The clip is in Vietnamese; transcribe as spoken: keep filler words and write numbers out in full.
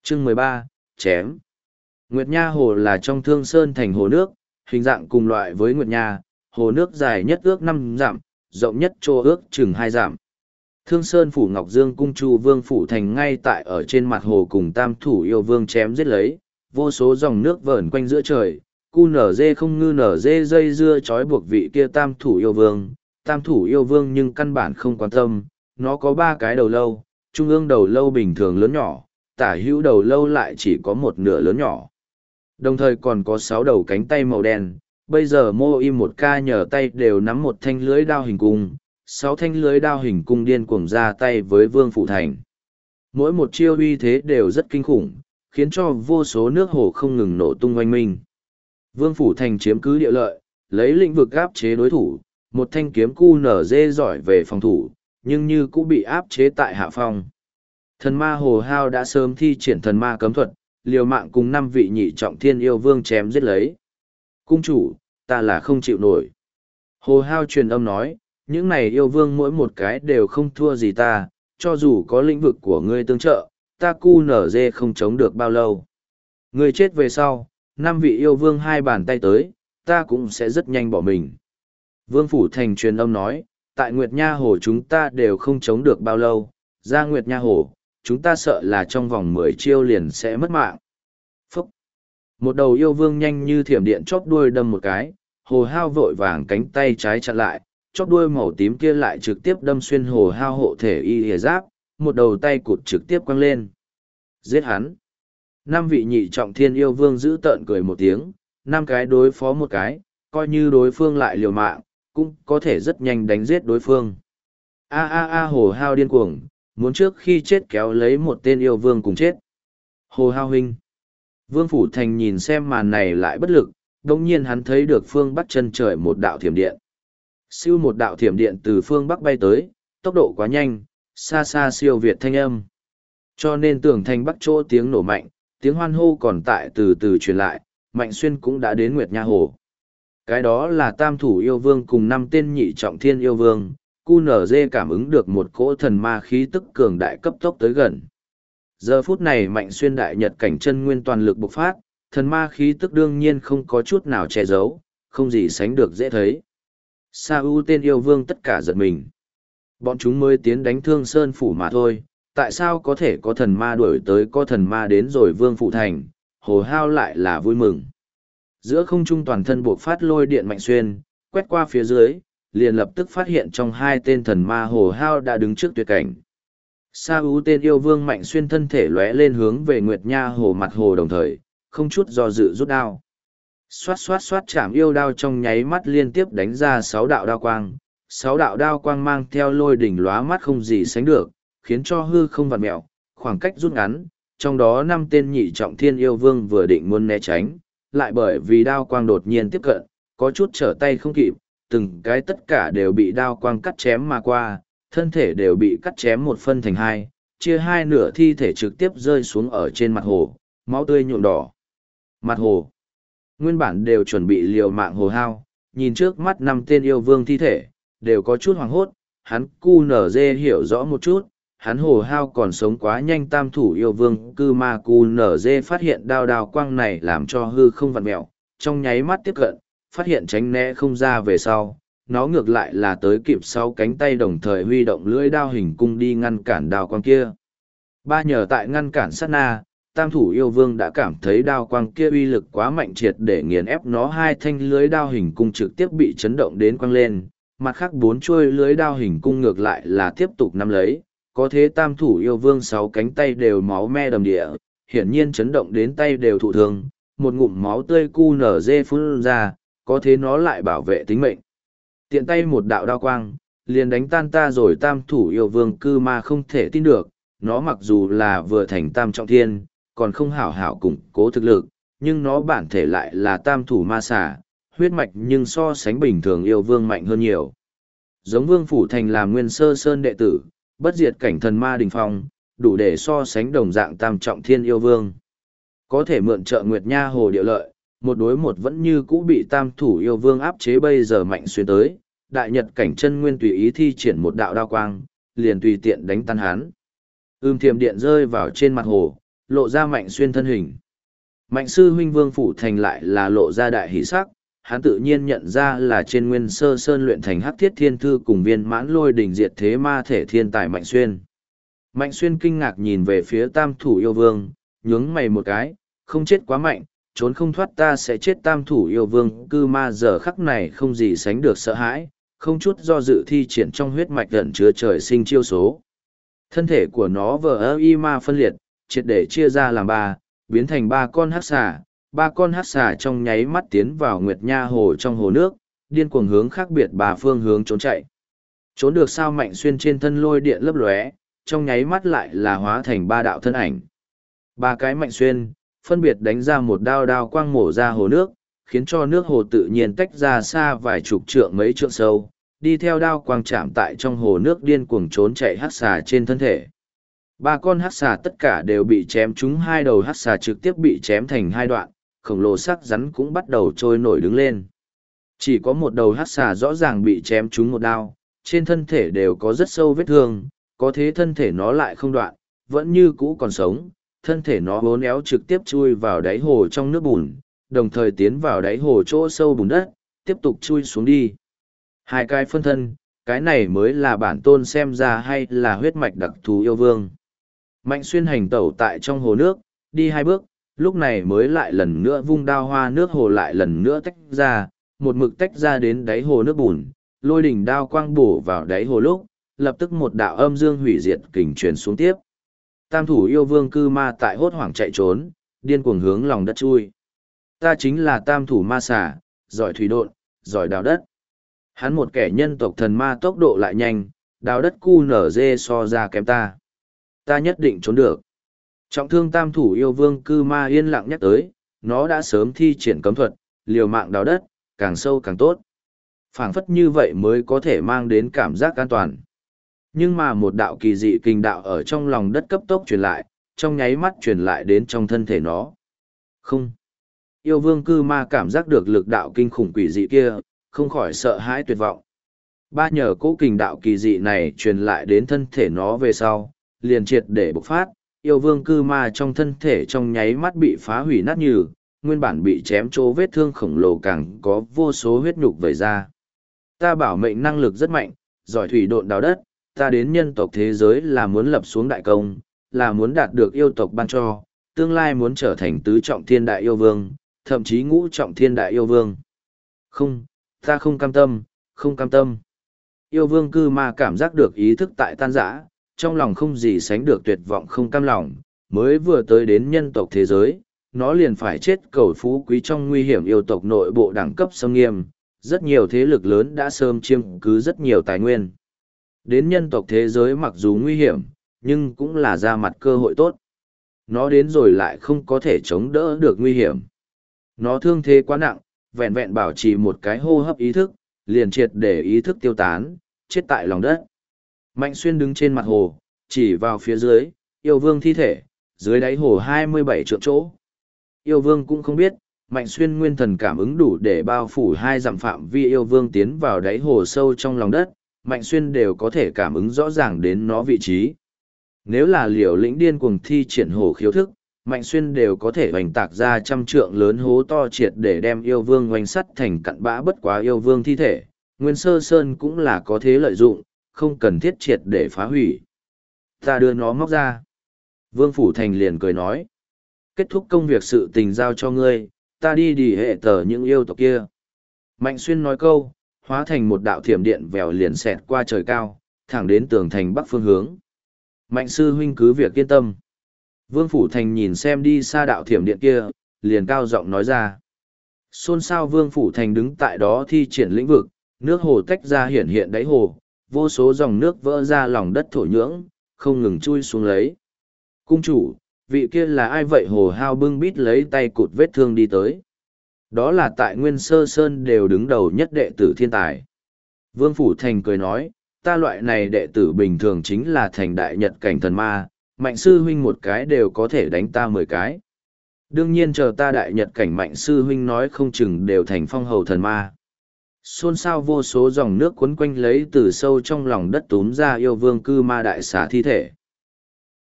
Chương mười ba, chém. Nguyệt Nha Hồ là trong Thương Sơn thành hồ nước, hình dạng cùng loại với Nguyệt Nha, hồ nước dài nhất ước năm dặm, rộng nhất chỗ ước chừng hai dặm. Thương Sơn phủ Ngọc Dương cung Chu Vương phủ thành ngay tại ở trên mặt hồ cùng Tam thủ yêu vương chém giết lấy, vô số dòng nước vờn quanh giữa trời, cu nở dê không ngư nở dê dây dưa trói buộc vị kia Tam thủ yêu vương. Tam thủ yêu vương nhưng căn bản không quan tâm, nó có ba cái đầu lâu, trung ương đầu lâu bình thường lớn nhỏ, tả hữu đầu lâu lại chỉ có một nửa lớn nhỏ. Đồng thời còn có sáu đầu cánh tay màu đen, bây giờ Mô im một ca nhờ tay đều nắm một thanh lưới đao hình cung, sáu thanh lưới đao hình cung điên cuồng ra tay với Vương Phủ Thành. Mỗi một chiêu uy thế đều rất kinh khủng, khiến cho vô số nước hồ không ngừng nổ tung oanh minh. Vương Phủ Thành chiếm cứ địa lợi, lấy lĩnh vực áp chế đối thủ, một thanh kiếm cu nở dê giỏi về phòng thủ, nhưng như cũng bị áp chế tại hạ phong. Thần ma hồ hao đã sớm thi triển thần ma cấm thuật, liều mạng cùng năm vị nhị trọng thiên yêu vương chém giết lấy. Cung chủ, ta là không chịu nổi. Hồ hao truyền âm nói, những này yêu vương mỗi một cái đều không thua gì ta, cho dù có lĩnh vực của ngươi tương trợ, ta cu nở dê không chống được bao lâu. Ngươi chết về sau, năm vị yêu vương hai bàn tay tới, ta cũng sẽ rất nhanh bỏ mình. Vương Phủ Thành truyền âm nói, tại Nguyệt Nha Hồ chúng ta đều không chống được bao lâu, ra Nguyệt Nha Hồ, chúng ta sợ là trong vòng mười chiêu liền sẽ mất mạng. Phúc! Một đầu yêu vương nhanh như thiểm điện chóp đuôi đâm một cái, hồ hao vội vàng cánh tay trái chặn lại, chóp đuôi màu tím kia lại trực tiếp đâm xuyên hồ hao hộ thể y hề giáp, một đầu tay cụt trực tiếp quăng lên. Giết hắn! Năm vị nhị trọng thiên yêu vương giữ tợn cười một tiếng, năm cái đối phó một cái, coi như đối phương lại liều mạng, cũng có thể rất nhanh đánh giết đối phương. A a a hồ hao điên cuồng, muốn trước khi chết kéo lấy một tên yêu vương cùng chết. Hồ hao huynh. Vương Phủ Thành nhìn xem màn này lại bất lực, đồng nhiên hắn thấy được phương bắc chân trời một đạo thiểm điện. Siêu một đạo thiểm điện từ phương bắc bay tới, tốc độ quá nhanh, xa xa siêu việt thanh âm. Cho nên tường thành bắc chỗ tiếng nổ mạnh, tiếng hoan hô còn tại từ từ truyền lại, Mạnh Xuyên cũng đã đến Nguyệt Nha Hồ. Cái đó là tam thủ yêu vương cùng năm tên nhị trọng thiên yêu vương, cu nở dê cảm ứng được một cỗ thần ma khí tức cường đại cấp tốc tới gần. Giờ phút này Mạnh Xuyên đại nhật cảnh chân nguyên toàn lực bộc phát, thần ma khí tức đương nhiên không có chút nào che giấu, không gì sánh được dễ thấy. Sa U tên yêu vương tất cả giật mình. Bọn chúng mới tiến đánh Thương Sơn phủ mà thôi, tại sao có thể có thần ma đuổi tới, có thần ma đến rồi Vương Phủ Thành, hồ hao lại là vui mừng. Giữa không trung toàn thân buộc phát lôi điện Mạnh Xuyên, quét qua phía dưới, liền lập tức phát hiện trong hai tên thần ma hồ hao đã đứng trước tuyệt cảnh. Sa U tên yêu vương Mạnh Xuyên thân thể lóe lên hướng về Nguyệt Nha Hồ mặt hồ đồng thời, không chút do dự rút đao. Xoát xoát xoát chạm yêu đao trong nháy mắt liên tiếp đánh ra sáu đạo đao quang, sáu đạo đao quang mang theo lôi đỉnh lóa mắt không gì sánh được, khiến cho hư không vặn mẹo, khoảng cách rút ngắn, trong đó năm tên nhị trọng thiên yêu vương vừa định muốn né tránh, lại bởi vì đao quang đột nhiên tiếp cận, có chút trở tay không kịp, từng cái tất cả đều bị đao quang cắt chém mà qua, thân thể đều bị cắt chém một phân thành hai, chia hai nửa thi thể trực tiếp rơi xuống ở trên mặt hồ, máu tươi nhuộm đỏ. Mặt hồ, nguyên bản đều chuẩn bị liều mạng hồ hao, nhìn trước mắt năm tên yêu vương thi thể, đều có chút hoảng hốt, hắn cu nở dê hiểu rõ một chút, hắn hồ hao còn sống quá nhanh. Tam thủ yêu vương cư ma cu nở dê phát hiện đao đao quang này làm cho hư không vặn mẹo, trong nháy mắt tiếp cận, phát hiện tránh né không ra về sau, nó ngược lại là tới kịp sau cánh tay đồng thời huy động lưỡi đao hình cung đi ngăn cản đao quang kia. Ba nhờ tại ngăn cản sát na, tam thủ yêu vương đã cảm thấy đao quang kia uy lực quá mạnh, triệt để nghiền ép nó, hai thanh lưới đao hình cung trực tiếp bị chấn động đến quăng lên, mặt khác bốn chuôi lưới đao hình cung ngược lại là tiếp tục nắm lấy, có thế tam thủ yêu vương sáu cánh tay đều máu me đầm địa, hiển nhiên chấn động đến tay đều thụ thương, một ngụm máu tươi cu nở dê phun ra, có thế nó lại bảo vệ tính mệnh. Tiện tay một đạo đao quang, liền đánh tan ta rồi. Tam thủ yêu vương cư ma không thể tin được, nó mặc dù là vừa thành tam trọng thiên, còn không hảo hảo củng cố thực lực, nhưng nó bản thể lại là tam thủ ma xà, huyết mạch nhưng so sánh bình thường yêu vương mạnh hơn nhiều. Giống Vương Phủ Thành làm nguyên sơ sơn đệ tử, bất diệt cảnh thần ma đỉnh phong, đủ để so sánh đồng dạng tam trọng thiên yêu vương. Có thể mượn trợ Nguyệt Nha Hồ địa lợi, một đối một vẫn như cũ bị tam thủ yêu vương áp chế. Bây giờ Mạnh Xuyên tới, đại nhật cảnh chân nguyên tùy ý thi triển một đạo đao quang, liền tùy tiện đánh tan hắn. Ưm thiềm điện rơi vào trên mặt hồ, lộ ra Mạnh Xuyên thân hình. Mạnh sư huynh Vương Phủ Thành lại là lộ ra đại hỷ sắc, hắn tự nhiên nhận ra là trên Nguyên Sơ Sơn luyện thành Hắc Thiết Thiên Thư cùng viên mãn lôi đỉnh diệt thế ma thể thiên tài Mạnh Xuyên. Mạnh Xuyên kinh ngạc nhìn về phía Tam Thủ Yêu Vương, nhướng mày một cái, không chết quá mạnh, trốn không thoát ta sẽ chết. Tam Thủ Yêu Vương cư ma giờ khắc này không gì sánh được sợ hãi, không chút do dự thi triển trong huyết mạch ẩn chứa trời sinh chiêu số. Thân thể của nó vờ ơ y ma phân liệt, triệt để chia ra làm ba, biến thành ba con hắc xà. Ba con hắc xà trong nháy mắt tiến vào Nguyệt Nha Hồ trong hồ nước, điên cuồng hướng khác biệt ba phương hướng trốn chạy. Trốn được sao? Mạnh Xuyên trên thân lôi điện lấp lóe, trong nháy mắt lại là hóa thành ba đạo thân ảnh. Ba cái Mạnh Xuyên, phân biệt đánh ra một đao đao quang mổ ra hồ nước, khiến cho nước hồ tự nhiên tách ra xa vài chục trượng mấy trượng sâu, đi theo đao quang chạm tại trong hồ nước điên cuồng trốn chạy hắc xà trên thân thể. Ba con hắc xà tất cả đều bị chém trúng, hai đầu hắc xà trực tiếp bị chém thành hai đoạn, khổng lồ sắc rắn cũng bắt đầu trôi nổi đứng lên. Chỉ có một đầu hắc xà rõ ràng bị chém trúng một đao, trên thân thể đều có rất sâu vết thương, có thế thân thể nó lại không đoạn, vẫn như cũ còn sống, thân thể nó bốn éo trực tiếp chui vào đáy hồ trong nước bùn, đồng thời tiến vào đáy hồ chỗ sâu bùn đất, tiếp tục chui xuống đi. Hai cái phân thân, cái này mới là bản tôn xem ra hay là huyết mạch đặc thù yêu vương. Mạnh Xuyên hành tẩu tại trong hồ nước, đi hai bước, lúc này mới lại lần nữa vung đao hoa nước hồ lại lần nữa tách ra, một mực tách ra đến đáy hồ nước bùn, lôi đỉnh đao quang bổ vào đáy hồ lúc, lập tức một đạo âm dương hủy diệt kình truyền xuống tiếp. Tam Thủ Yêu Vương cư ma tại hốt hoảng chạy trốn, điên cuồng hướng lòng đất chui. Ta chính là Tam Thủ Ma Xà, giỏi thủy độn, giỏi đào đất. Hắn một kẻ nhân tộc thần ma tốc độ lại nhanh, đào đất cu nở dê so ra kém ta. Ta nhất định trốn được. Trọng thương Tam Thủ Yêu Vương cư ma yên lặng nhắc tới, nó đã sớm thi triển cấm thuật, liều mạng đào đất, càng sâu càng tốt. Phảng phất như vậy mới có thể mang đến cảm giác an toàn. Nhưng mà một đạo kỳ dị kinh đạo ở trong lòng đất cấp tốc truyền lại, trong nháy mắt truyền lại đến trong thân thể nó. Không. Yêu Vương cư ma cảm giác được lực đạo kinh khủng quỷ dị kia, không khỏi sợ hãi tuyệt vọng. Ba nhờ cố kình đạo kỳ dị này truyền lại đến thân thể nó về sau, liền triệt để bộc phát, yêu vương cư ma trong thân thể trong nháy mắt bị phá hủy nát nhừ, nguyên bản bị chém chỗ vết thương khổng lồ càng có vô số huyết nhục vẩy ra. Ta bảo mệnh năng lực rất mạnh, giỏi thủy độn đào đất, ta đến nhân tộc thế giới là muốn lập xuống đại công, là muốn đạt được yêu tộc ban cho, tương lai muốn trở thành tứ trọng thiên đại yêu vương, thậm chí ngũ trọng thiên đại yêu vương. Không, ta không cam tâm, không cam tâm. Yêu vương cư ma cảm giác được ý thức tại tan rã, trong lòng không gì sánh được tuyệt vọng không cam lòng, mới vừa tới đến nhân tộc thế giới, nó liền phải chết cầu phú quý trong nguy hiểm yêu tộc nội bộ đẳng cấp xâm nghiêm, rất nhiều thế lực lớn đã sớm chiếm cứ rất nhiều tài nguyên. Đến nhân tộc thế giới mặc dù nguy hiểm, nhưng cũng là ra mặt cơ hội tốt. Nó đến rồi lại không có thể chống đỡ được nguy hiểm. Nó thương thế quá nặng, vẹn vẹn bảo trì một cái hô hấp ý thức, liền triệt để ý thức tiêu tán, chết tại lòng đất. Mạnh Xuyên đứng trên mặt hồ, chỉ vào phía dưới, yêu vương thi thể, dưới đáy hồ hai mươi bảy trượng chỗ. Yêu vương cũng không biết, Mạnh Xuyên nguyên thần cảm ứng đủ để bao phủ hai dặm phạm vi yêu vương tiến vào đáy hồ sâu trong lòng đất, Mạnh Xuyên đều có thể cảm ứng rõ ràng đến nó vị trí. Nếu là Liều Lĩnh điên cuồng thi triển hổ khiếu thức, Mạnh Xuyên đều có thể hoành tạc ra trăm trượng lớn hố to triệt để đem yêu vương oanh sắt thành cặn bã, bất quá yêu vương thi thể. Nguyên Sơ Sơn cũng là có thế lợi dụng, không cần thiết triệt để phá hủy. Ta đưa nó móc ra. Vương Phủ Thành liền cười nói. Kết thúc công việc sự tình giao cho ngươi, ta đi đi hệ tờ những yêu tộc kia. Mạnh Xuyên nói câu, hóa thành một đạo thiểm điện vèo liền xẹt qua trời cao, thẳng đến tường thành bắc phương hướng. Mạnh sư huynh cứ việc yên tâm. Vương Phủ Thành nhìn xem đi xa đạo thiểm điện kia, liền cao giọng nói ra. Xôn xao Vương Phủ Thành đứng tại đó thi triển lĩnh vực, nước hồ tách ra hiển hiện đáy hồ, vô số dòng nước vỡ ra lòng đất thổ nhưỡng, không ngừng chui xuống lấy. Cung chủ, vị kia là ai vậy? Hồ Hao bưng bít lấy tay cụt vết thương đi tới. Đó là tại Nguyên Sơ Sơn đều đứng đầu nhất đệ tử thiên tài. Vương Phủ Thành cười nói, ta loại này đệ tử bình thường chính là thành đại nhật cảnh thần ma, Mạnh sư huynh một cái đều có thể đánh ta mười cái. Đương nhiên chờ ta đại nhật cảnh Mạnh sư huynh nói không chừng đều thành phong hầu thần ma. Xôn xao vô số dòng nước cuốn quanh lấy từ sâu trong lòng đất túm ra yêu vương cư ma đại xà thi thể.